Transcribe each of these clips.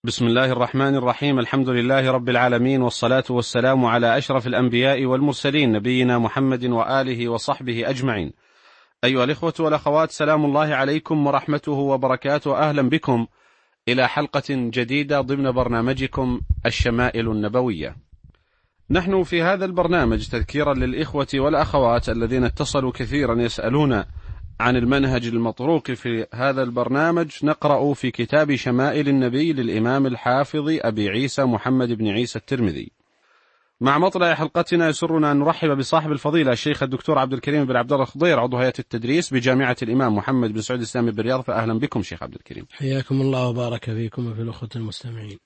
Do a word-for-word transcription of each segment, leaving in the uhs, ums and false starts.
بسم الله الرحمن الرحيم. الحمد لله رب العالمين، والصلاة والسلام على أشرف الأنبياء والمرسلين، نبينا محمد وآله وصحبه أجمعين. أيها الإخوة والأخوات، سلام الله عليكم ورحمته وبركاته. أهلا بكم إلى حلقة جديدة ضمن برنامجكم الشمائل النبوية. نحن في هذا البرنامج تذكيرا للإخوة والأخوات الذين اتصلوا كثيرا يسألون عن المنهج المطروق في هذا البرنامج، نقرأ في كتاب شمائل النبي للإمام الحافظ أبي عيسى محمد بن عيسى الترمذي. مع مطلع حلقتنا يسرنا أن نرحب بصاحب الفضيلة الشيخ الدكتور عبد الكريم بن عبد الله الخضير، عضو هيئة التدريس بجامعة الإمام محمد بن سعود الإسلامي بالرياض. فأهلا بكم شيخ عبد الكريم. حياكم الله وبارك فيكم وفي الأخوة المستمعين.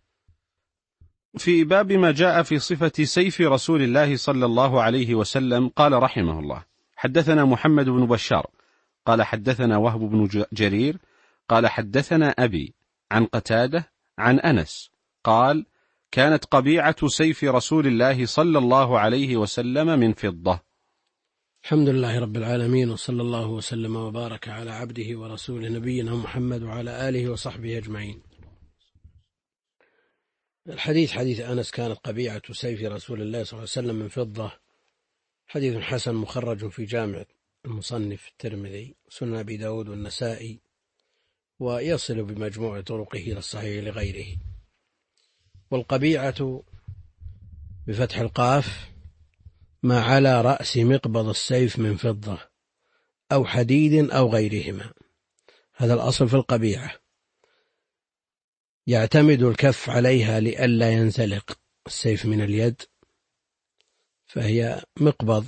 في باب ما جاء في صفة سيف رسول الله صلى الله عليه وسلم، قال رحمه الله: حدثنا محمد بن بشار قال حدثنا وهب بن جرير قال حدثنا أبي عن قتادة عن أنس قال: كانت قبيعة سيف رسول الله صلى الله عليه وسلم من فضة. الحمد لله رب العالمين، وصلى الله وسلم وبارك على عبده ورسوله نبينا محمد وعلى آله وصحبه أجمعين. الحديث حديث أنس: كانت قبيعة سيف رسول الله صلى الله عليه وسلم من فضة، حديث حسن مخرج في جامع المصنف الترمذي سنن أبي داود والنسائي، ويصل بمجموع طرقه إلى الصحيح لغيره. والقبيعة بفتح القاف ما على رأس مقبض السيف من فضة أو حديد أو غيرهما، هذا الأصل في القبيعة. يعتمد الكف عليها لئلا ينزلق السيف من اليد، فهي مقبض.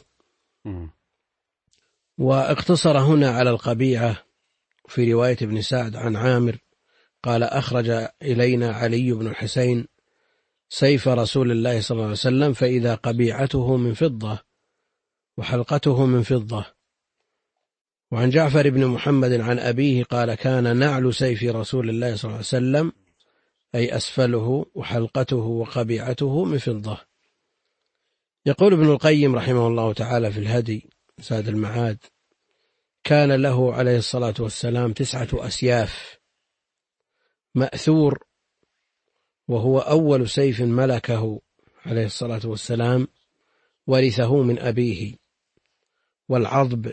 واقتصر هنا على القبيعة في رواية ابن سعد عن عامر قال: أخرج إلينا علي بن الحسين سيف رسول الله صلى الله عليه وسلم، فإذا قبيعته من فضة وحلقته من فضة. وعن جعفر بن محمد عن أبيه قال: كان نعل سيف رسول الله صلى الله عليه وسلم، أي أسفله وحلقته وقبيعته من فضة. يقول ابن القيم رحمه الله تعالى في الهدي زاد المعاد: كان له عليه الصلاة والسلام تسعة أسياف مأثور، وهو أول سيف ملكه عليه الصلاة والسلام، ورثه من أبيه. والعضب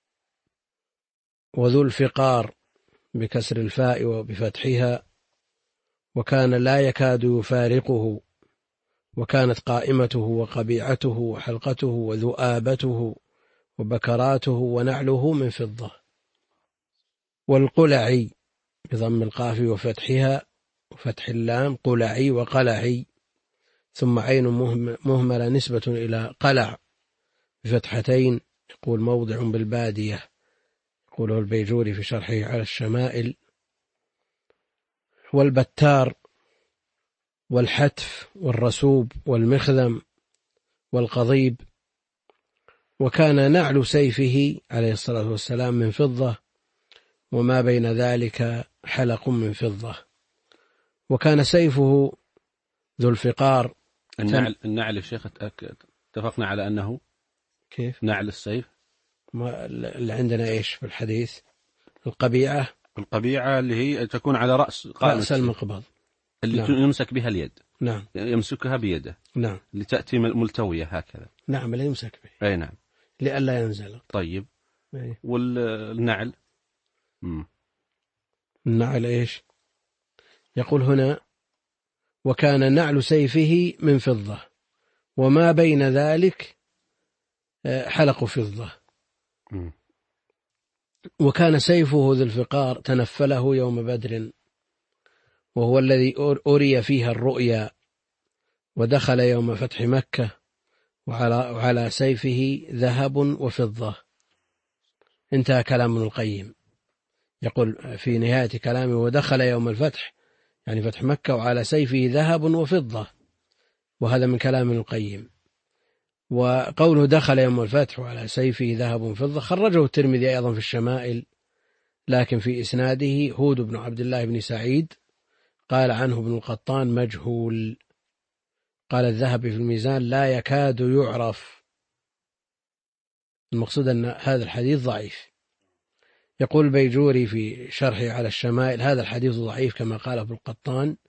وذو الفقار بكسر الفاء وبفتحها، وكان لا يكاد يفارقه، وكانت قائمته وقبيعته وحلقته وذؤابته وبكراته ونعله من فضة. والقلعي بضم القاف وفتحها وفتح اللام، قلعي وقلعي، ثم عين مهملة نسبة إلى قلع بفتحتين، يقول موضع بالبادية، يقوله البيجوري في شرحه على الشمائل. والبتار والحتف والرسوب والمخذم والقضيب. وكان نعل سيفه عليه الصلاة والسلام من فضة، وما بين ذلك حلق من فضة. وكان سيفه ذو الفقار. النعل النعل يا شيخ اتفقنا على أنه كيف نعل السيف؟ ما اللي عندنا إيش في الحديث؟ القبيعة القبيعة اللي هي تكون على رأس رأس المقبض، اللي نعم. يمسك بها اليد، نعم، يمسكها بيده، نعم، اللي تأتي ملتوية هكذا، نعم، اللي يمسك به، أي نعم، لئلا ينزل. طيب. أي. والنعل مم. النعل إيش؟ يقول هنا: وكان نعل سيفه من فضة، وما بين ذلك حلق فضة. مم. وكان سيفه ذو الفقار تنفله يوم بدر، وهو الذي أري فيها الرؤيا، ودخل يوم فتح مكة، وعلى, وعلى سيفه ذهب وفضة. انتهى كلام ابن القيم. يقول في نهاية كلامه: ودخل يوم الفتح، يعني فتح مكة، وعلى سيفه ذهب وفضة. وهذا من كلام ابن القيم. وقوله دخل يوم الفتح وعلى سيفه ذهب وفضة خرجه الترمذي أيضا في الشمائل، لكن في إسناده هود بن عبد الله بن سعيد قال عنه ابن القطان مجهول. قال الذهبي في الميزان: لا يكاد يعرف. المقصود أن هذا الحديث ضعيف. يقول البيجوري في شرحه على الشمائل: هذا الحديث ضعيف كما قال ابن القطان،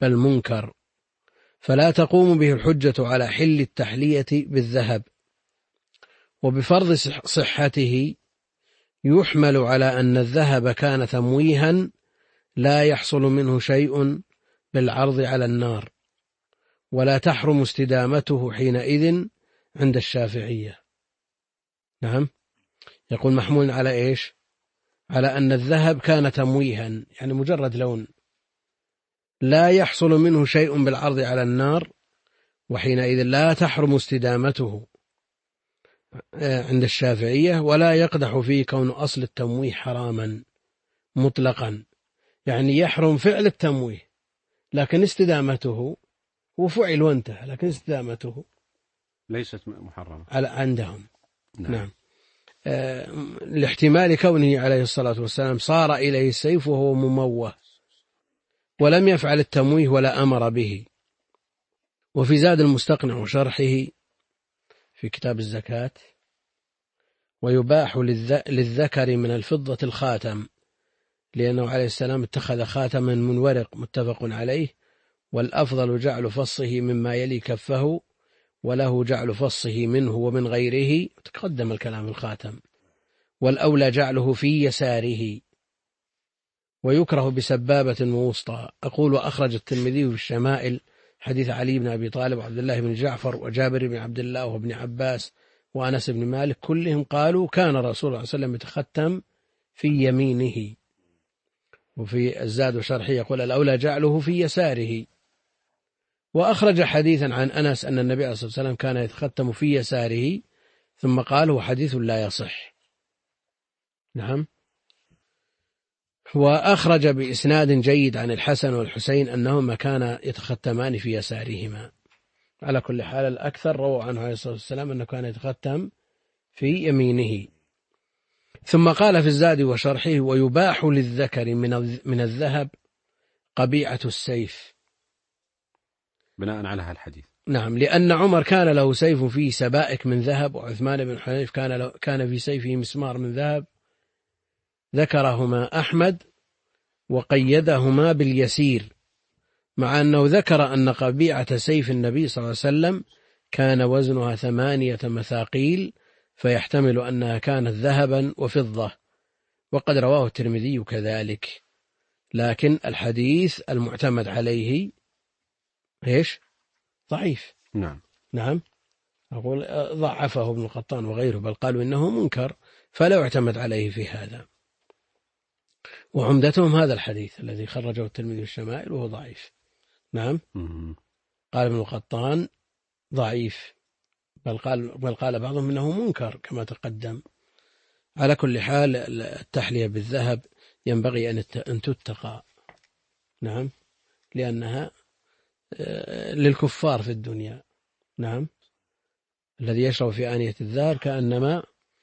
بل منكر، فلا تقوم به الحجة على حل التحلية بالذهب، وبفرض صحته يحمل على أن الذهب كان تمويها لا يحصل منه شيء بالعرض على النار، ولا تحرم استدامته حينئذ عند الشافعية. نعم، يقول محمول على إيش؟ على أن الذهب كان تمويها، يعني مجرد لون، لا يحصل منه شيء بالعرض على النار، وحينئذ لا تحرم استدامته عند الشافعية، ولا يقدح فيه كون أصل التمويه حراما مطلقا، يعني يحرم فعل التمويه لكن استدامته هو فعل وانتهى، لكن استدامته ليست محرمة على عندهم. نعم, نعم. آه لاحتمال كونه عليه الصلاة والسلام صار إليه السيف وهو مموه ولم يفعل التمويه ولا أمر به. وفي زاد المستقنع وشرحه في كتاب الزكاة: ويباح للذكر من الفضة الخاتم، لأنه عليه السلام اتخذ خاتما من ورق متفق عليه، والأفضل جعل فصه مما يلي كفه، وله جعل فصه منه ومن غيره، تقدم الكلام الخاتم، والأولى جعله في يساره، ويكره بسبابة ووسطى. أقول: وأخرج الترمذي في الشمائل حديث علي بن أبي طالب وعبد الله بن جعفر وجابر بن عبد الله وابن عباس وأنس بن مالك، كلهم قالوا كان رسول الله صلى الله عليه وسلم يتختم في يمينه. وفي الزاد وشرحه يقول: الأولى جعله في يساره. وأخرج حديثا عن أنس أن النبي صلى الله عليه وسلم كان يتختم في يساره، ثم قال: هو حديث لا يصح. نعم. وأخرج بإسناد جيد عن الحسن والحسين أنهما كانا يتختمان في يسارهما. على كل حال الأكثر روى عنه عليه الصلاة والسلام أنه كان يتختم في يمينه. ثم قال في الزاد وشرحه: ويباح للذكر من الذهب قبيعة السيف، بناء على هذا الحديث. نعم، لأن عمر كان له سيف فيه سبائك من ذهب، وعثمان بن حنيف كان كان في سيفه مسمار من ذهب، ذكرهما أحمد وقيدهما باليسير، مع أنه ذكر أن قبيعة سيف النبي صلى الله عليه وسلم كان وزنها ثمانية مثاقيل، فيحتمل أنها كانت ذهبا وفضة، وقد رواه الترمذي كذلك، لكن الحديث المعتمد عليه إيش؟ ضعيف. نعم نعم أقول ضعفه ابن القطان وغيره، بل قالوا إنه منكر فلا يعتمد عليه في هذا. وعمدتهم هذا الحديث الذي خرجه الترمذي الشمائل وهو ضعيف. نعم. قال ابن القطان ضعيف، بل قال, بل قال بعضهم إنه منكر كما تقدم. على كل حال التحلية بالذهب ينبغي أن تتقى، نعم، لأنها للكفار في الدنيا. نعم. الذي يشرب في آنية الذهب كأنما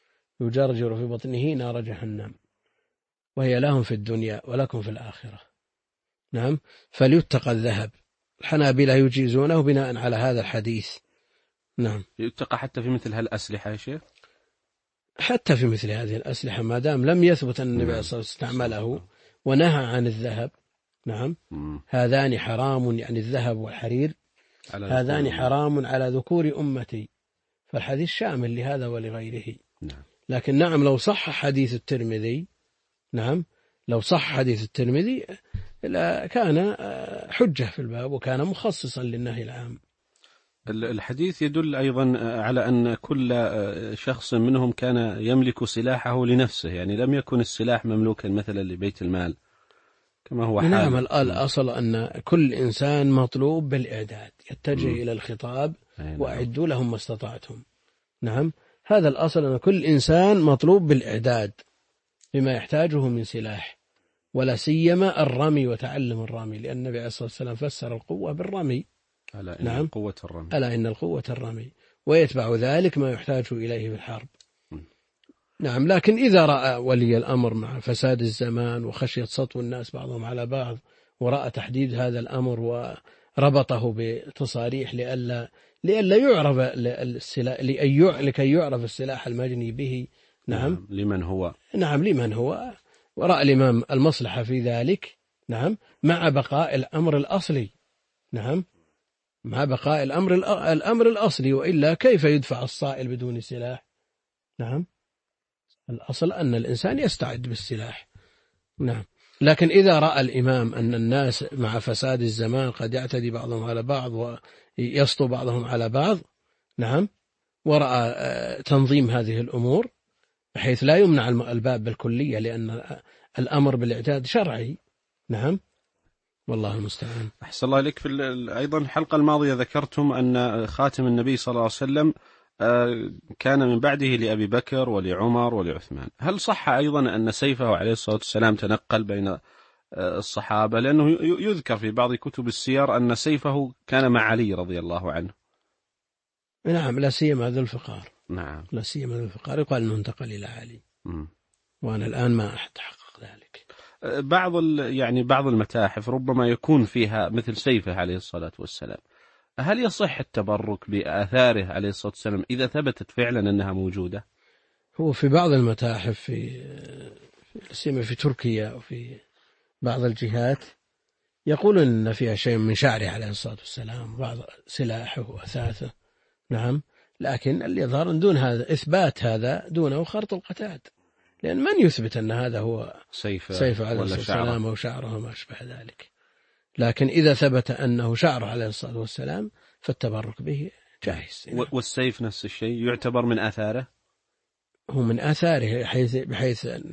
يجرجر في بطنه نار جهنم، وهي لهم في الدنيا ولكم في الآخرة. نعم. فليتقى الذهب. الحنابلة يجيزونه بناء على هذا الحديث. نعم. يتقى حتى في مثل هالأسلحة يا شيخ؟ حتى في مثل هذه الأسلحة ما دام لم يثبت أن النبي صلى الله عليه وسلم استعمله ونهى عن الذهب. نعم. هذان حرام، يعني الذهب والحرير هذان حرام على ذكور أمتي، فالحديث شامل لهذا ولغيره. نعم. لكن نعم لو صح حديث الترمذي، نعم لو صح حديث الترمذي كان حجة في الباب وكان مخصصا للنهي العام. الحديث يدل أيضا على أن كل شخص منهم كان يملك سلاحه لنفسه، يعني لم يكن السلاح مملوكا مثلا لبيت المال كما هو حال. نعم. الأصل أن كل إنسان مطلوب بالإعداد، يتجه م. إلى الخطاب وأعدوا لهم ما استطعتم. نعم. هذا الأصل أن كل إنسان مطلوب بالإعداد بما يحتاجه من سلاح، ولا سيما الرمي وتعلم الرمي، لأن النبي عليه الصلاة والسلام فسر القوة بالرمي. ألا إن نعم. القوة الرمي. ألا إن القوة الرمي، ويتبع ذلك ما يحتاج إليه في الحرب. م. نعم. لكن إذا رأى ولي الأمر مع فساد الزمان وخشية سطو الناس بعضهم على بعض، ورأى تحديد هذا الأمر وربطه بتصاريح لئلا لئلا يعرف السلاح، لكي يعرف السلاح المجني به. نعم. نعم. لمن هو. نعم. لمن هو، ورأى الإمام المصلحة في ذلك. نعم. مع بقاء الأمر الأصلي نعم، مع بقاء الأمر الأمر الأصلي، وإلا كيف يدفع الصائل بدون سلاح؟ نعم، الأصل أن الإنسان يستعد بالسلاح. نعم، لكن إذا رأى الإمام أن الناس مع فساد الزمان قد يعتدي بعضهم على بعض ويسطو بعضهم على بعض، نعم، ورأى تنظيم هذه الأمور بحيث لا يمنع الباب بالكلية، لأن الأمر بالاعتاد شرعي. نعم، والله المستعان. أحسن الله إليك. في أيضا الحلقة الماضية ذكرتم أن خاتم النبي صلى الله عليه وسلم كان من بعده لأبي بكر ولعمر ولعثمان. هل صح أيضا أن سيفه عليه الصلاة والسلام تنقل بين الصحابة؟ لأنه يذكر في بعض كتب السير أن سيفه كان مع علي رضي الله عنه. نعم، لا سيما ذو الفقار. نعم، لا سيما ذو الفقار يقال أنه انتقل إلى علي. م. وأنا الآن ما أتحقق ذلك. بعض يعني بعض المتاحف ربما يكون فيها مثل سيفه عليه الصلاة والسلام. هل يصح التبرك بآثاره عليه الصلاة والسلام إذا ثبتت فعلا أنها موجودة؟ هو في بعض المتاحف في سيما في تركيا وفي بعض الجهات يقولون أن فيها شيء من شعره عليه الصلاة والسلام، بعض سلاحه وأثاثه. نعم، لكن اللي يظهر دون هذا إثبات هذا دونه خرط القتاد، لأن من يثبت أن هذا هو سيف, سيف عليه الصلاة والسلام أو شعره وما أشبه ذلك. لكن إذا ثبت أنه شعره عليه الصلاة والسلام فالتبرك به جائز. والسيف نفس الشيء يعتبر من آثاره؟ هو من آثاره بحيث, بحيث أن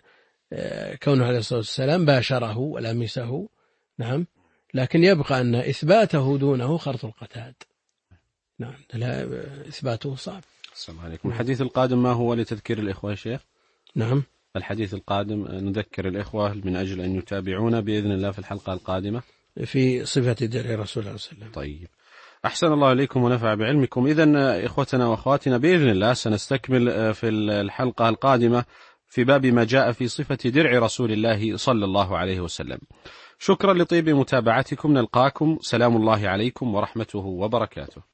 كونه عليه الصلاة والسلام باشره ولمسه. نعم، لكن يبقى أن إثباته دونه خرط القتاد. نعم، لا إثباته صعب. السلام عليكم. الحديث القادم ما هو لتذكير الإخوة يا شيخ؟ نعم، الحديث القادم نذكر الإخوة من أجل أن يتابعونا بإذن الله في الحلقة القادمة في صفة درع رسول الله صلى الله عليه وسلم. طيب، أحسن الله إليكم ونفع بعلمكم. إذن إخوتنا وأخواتنا بإذن الله سنستكمل في الحلقة القادمة في باب ما جاء في صفة درع رسول الله صلى الله عليه وسلم. شكرا لطيب متابعتكم، نلقاكم، سلام الله عليكم ورحمته وبركاته.